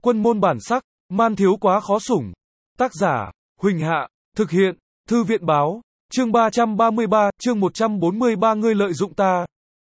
Quân môn bản sắc, man thiếu quá khó sủng. Tác giả, Huỳnh Hạ, thực hiện, Thư viện báo, chương 333, chương 143 ngươi lợi dụng ta.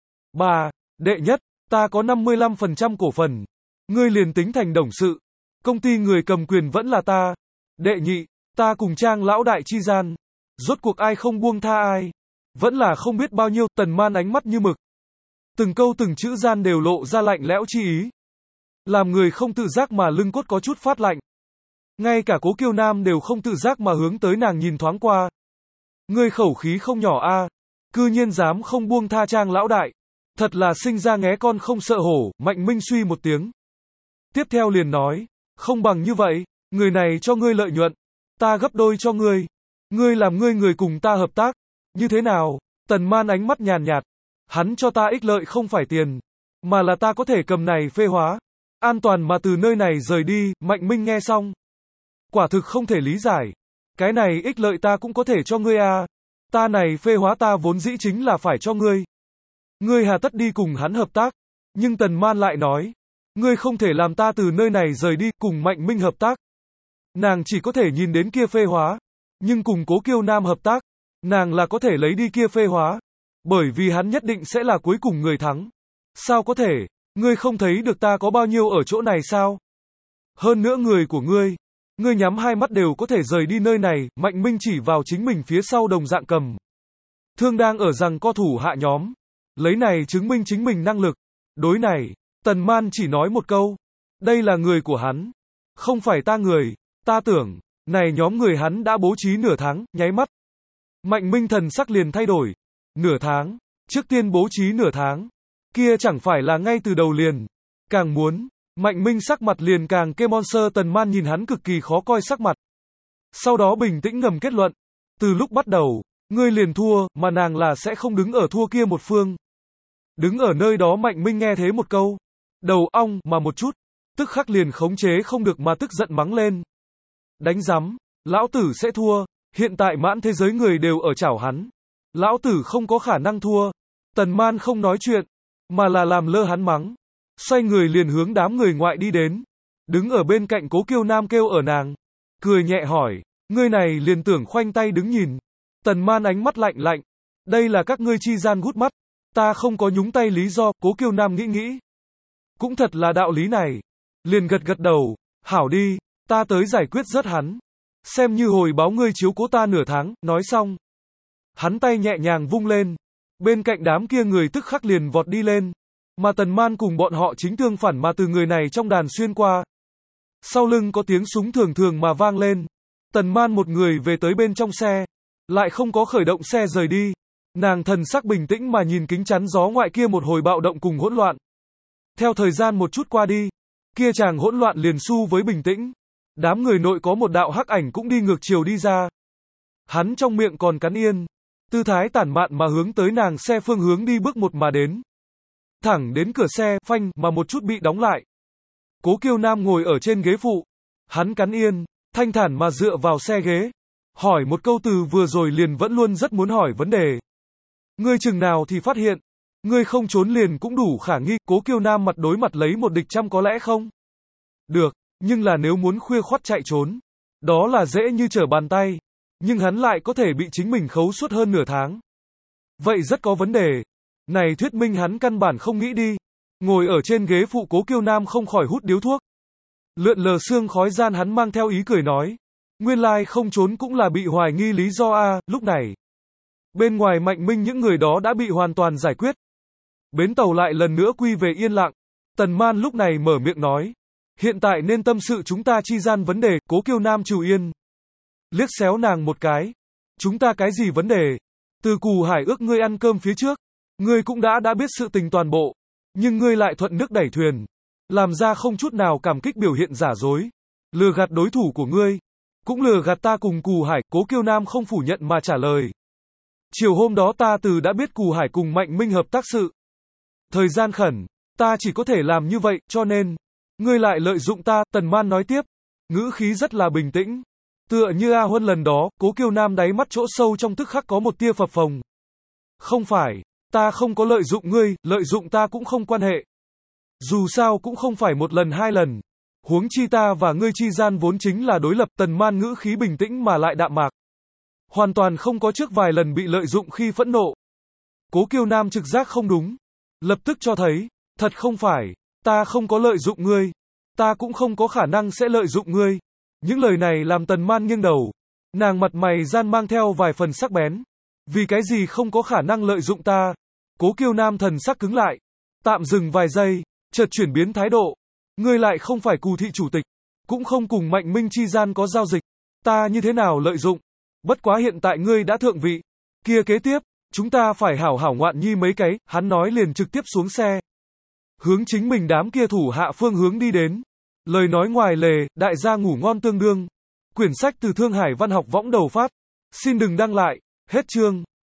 3. Đệ nhất, ta có 55% cổ phần. Ngươi liền tính thành đồng sự. Công ty người cầm quyền vẫn là ta. Đệ nhị, ta cùng Trang lão đại chi gian. Rốt cuộc ai không buông tha ai. Vẫn là không biết bao nhiêu, Tần Man ánh mắt như mực. Từng câu từng chữ gian đều lộ ra lạnh lẽo chi ý. Làm người không tự giác mà lưng cốt có chút phát lạnh. Ngay cả Cố Kiêu Nam đều không tự giác mà hướng tới nàng nhìn thoáng qua. Ngươi khẩu khí không nhỏ a, cư nhiên dám không buông tha Trang lão đại. Thật là sinh ra nghé con không sợ hổ, Mạnh Minh suy một tiếng. Tiếp theo liền nói, không bằng như vậy, người này cho ngươi lợi nhuận, ta gấp đôi cho ngươi. Ngươi làm ngươi người cùng ta hợp tác, như thế nào? Tần Man ánh mắt nhàn nhạt, hắn cho ta ích lợi không phải tiền, mà là ta có thể cầm này phê hóa, an toàn mà từ nơi này rời đi. Mạnh Minh nghe xong, quả thực không thể lý giải. Cái này ích lợi ta cũng có thể cho ngươi à, ta này phê hóa ta vốn dĩ chính là phải cho ngươi. Ngươi hà tất đi cùng hắn hợp tác, nhưng Tần Man lại nói, ngươi không thể làm ta từ nơi này rời đi, cùng Mạnh Minh hợp tác. Nàng chỉ có thể nhìn đến kia phê hóa, nhưng cùng Cố Kiêu Nam hợp tác, nàng là có thể lấy đi kia phê hóa, bởi vì hắn nhất định sẽ là cuối cùng người thắng. Sao có thể, ngươi không thấy được ta có bao nhiêu ở chỗ này sao? Hơn nữa người của ngươi nhắm hai mắt đều có thể rời đi nơi này. Mạnh Minh chỉ vào chính mình phía sau đồng dạng cầm thương đang ở rằng co thủ hạ nhóm, lấy này chứng minh chính mình năng lực. Đối này, Tần Man chỉ nói một câu, đây là người của hắn, không phải ta người, ta tưởng, này nhóm người hắn đã bố trí nửa tháng. Nháy mắt, Mạnh Minh thần sắc liền thay đổi. Nửa tháng, trước tiên bố trí nửa tháng, kia chẳng phải là ngay từ đầu liền. Càng muốn, Mạnh Minh sắc mặt liền càng kê monster. Tần Man nhìn hắn cực kỳ khó coi sắc mặt, sau đó bình tĩnh ngầm kết luận, từ lúc bắt đầu, ngươi liền thua, mà nàng là sẽ không đứng ở thua kia một phương. Đứng ở nơi đó Mạnh Minh nghe thế một câu, đầu ong mà một chút, tức khắc liền khống chế không được mà tức giận mắng lên. Đánh rắm, lão tử sẽ thua, hiện tại mãn thế giới người đều ở chảo hắn. Lão tử không có khả năng thua. Tần Man không nói chuyện, mà là làm lơ hắn mắng. Xoay người liền hướng đám người ngoại đi đến. Đứng ở bên cạnh Cố Kiêu Nam kêu ở nàng, cười nhẹ hỏi, ngươi này liền tưởng khoanh tay đứng nhìn. Tần Man ánh mắt lạnh lạnh, đây là các ngươi chi gian gút mắt, ta không có nhúng tay lý do. Cố Kiêu Nam nghĩ nghĩ, cũng thật là đạo lý này, liền gật gật đầu, hảo đi, ta tới giải quyết rớt hắn, xem như hồi báo ngươi chiếu cố ta nửa tháng. Nói xong, hắn tay nhẹ nhàng vung lên, bên cạnh đám kia người tức khắc liền vọt đi lên, mà Tần Man cùng bọn họ chính tương phản mà từ người này trong đàn xuyên qua. Sau lưng có tiếng súng thường thường mà vang lên. Tần Man một người về tới bên trong xe, lại không có khởi động xe rời đi. Nàng thần sắc bình tĩnh mà nhìn kính chắn gió ngoại kia một hồi bạo động cùng hỗn loạn. Theo thời gian một chút qua đi, kia chàng hỗn loạn liền xu với bình tĩnh. Đám người nội có một đạo hắc ảnh cũng đi ngược chiều đi ra. Hắn trong miệng còn cắn yên, tư thái tản mạn mà hướng tới nàng xe phương hướng đi bước một mà đến. Thẳng đến cửa xe, phanh mà một chút bị đóng lại. Cố Kiêu Nam ngồi ở trên ghế phụ, hắn cắn yên, thanh thản mà dựa vào xe ghế, hỏi một câu từ vừa rồi liền vẫn luôn rất muốn hỏi vấn đề. Ngươi chừng nào thì phát hiện, ngươi không trốn liền cũng đủ khả nghi. Cố Kiêu Nam mặt đối mặt lấy một địch trăm có lẽ không được, nhưng là nếu muốn khuya khoắt chạy trốn, đó là dễ như trở bàn tay, nhưng hắn lại có thể bị chính mình khấu suốt hơn nửa tháng. Vậy rất có vấn đề. Này thuyết minh hắn căn bản không nghĩ đi. Ngồi ở trên ghế phụ Cố Kiêu Nam không khỏi hút điếu thuốc. Lượn lờ sương khói gian hắn mang theo ý cười nói, nguyên lai không trốn cũng là bị hoài nghi lý do a. Lúc này, bên ngoài Mạnh Minh những người đó đã bị hoàn toàn giải quyết. Bến tàu lại lần nữa quy về yên lặng. Tần Man lúc này mở miệng nói, hiện tại nên tâm sự chúng ta chi gian vấn đề. Cố Kiêu Nam trừ yên, liếc xéo nàng một cái. Chúng ta cái gì vấn đề? Từ Cù Hải ước ngươi ăn cơm phía trước, ngươi cũng đã biết sự tình toàn bộ, nhưng ngươi lại thuận nước đẩy thuyền, làm ra không chút nào cảm kích biểu hiện giả dối, lừa gạt đối thủ của ngươi, cũng lừa gạt ta cùng Cù Hải. Cố Kiêu Nam không phủ nhận mà trả lời, chiều hôm đó ta đã biết Cù Hải cùng Mạnh Minh hợp tác sự. Thời gian khẩn, ta chỉ có thể làm như vậy, cho nên, ngươi lại lợi dụng ta. Tần Man nói tiếp, ngữ khí rất là bình tĩnh, tựa như A Huân lần đó. Cố Kiêu Nam đáy mắt chỗ sâu trong tức khắc có một tia phập phồng. Không phải, ta không có lợi dụng ngươi, lợi dụng ta cũng không quan hệ. Dù sao cũng không phải một lần hai lần. Huống chi ta và ngươi chi gian vốn chính là đối lập. Tần Man ngữ khí bình tĩnh mà lại đạm mạc. Hoàn toàn không có trước vài lần bị lợi dụng khi phẫn nộ. Cố Kiêu Nam trực giác không đúng. Lập tức cho thấy, thật không phải, ta không có lợi dụng ngươi. Ta cũng không có khả năng sẽ lợi dụng ngươi. Những lời này làm Tần Man nghiêng đầu. Nàng mặt mày gian mang theo vài phần sắc bén. Vì cái gì không có khả năng lợi dụng ta? Cố Kiêu Nam thần sắc cứng lại. Tạm dừng vài giây, chợt chuyển biến thái độ. Ngươi lại không phải Cù thị chủ tịch. Cũng không cùng Mạnh Minh chi gian có giao dịch. Ta như thế nào lợi dụng? Bất quá hiện tại ngươi đã thượng vị. Kia kế tiếp, chúng ta phải hảo hảo ngoạn nhi mấy cái. Hắn nói liền trực tiếp xuống xe. Hướng chính mình đám kia thủ hạ phương hướng đi đến. Lời nói ngoài lề, đại gia ngủ ngon tương đương. Quyển sách từ Thương Hải Văn học võng đầu phát. Xin đừng đăng lại. Hết chương.